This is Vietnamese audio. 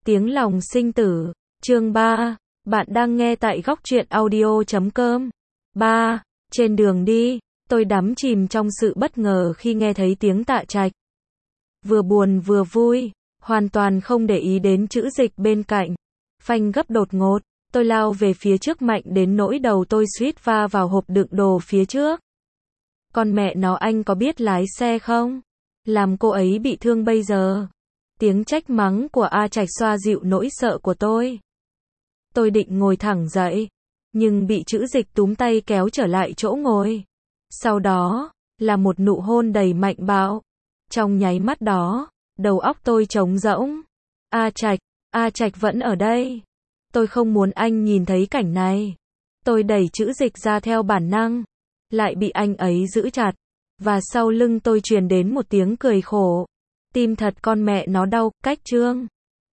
Tiếng lòng sinh tử, chương 3, bạn đang nghe tại góc truyện audio.com. 3. Trên đường đi, tôi đắm chìm trong sự bất ngờ khi nghe thấy tiếng Tạ Trạch. Vừa buồn vừa vui, hoàn toàn không để ý đến chữ Dịch bên cạnh. Phanh gấp đột ngột, tôi lao về phía trước mạnh đến nỗi đầu tôi suýt va vào hộp đựng đồ phía trước. Con mẹ nó, anh có biết lái xe không? Làm cô ấy bị thương bây giờ. Tiếng trách mắng của A Trạch xoa dịu nỗi sợ của tôi. Tôi định ngồi thẳng dậy, nhưng bị chữ Dịch túm tay kéo trở lại chỗ ngồi. Sau đó, là một nụ hôn đầy mạnh bạo. Trong nháy mắt đó, đầu óc tôi trống rỗng. A Trạch vẫn ở đây. Tôi không muốn anh nhìn thấy cảnh này. Tôi đẩy chữ Dịch ra theo bản năng, lại bị anh ấy giữ chặt. Và sau lưng tôi truyền đến một tiếng cười khổ. Tim thật con mẹ nó đau, cách Trương.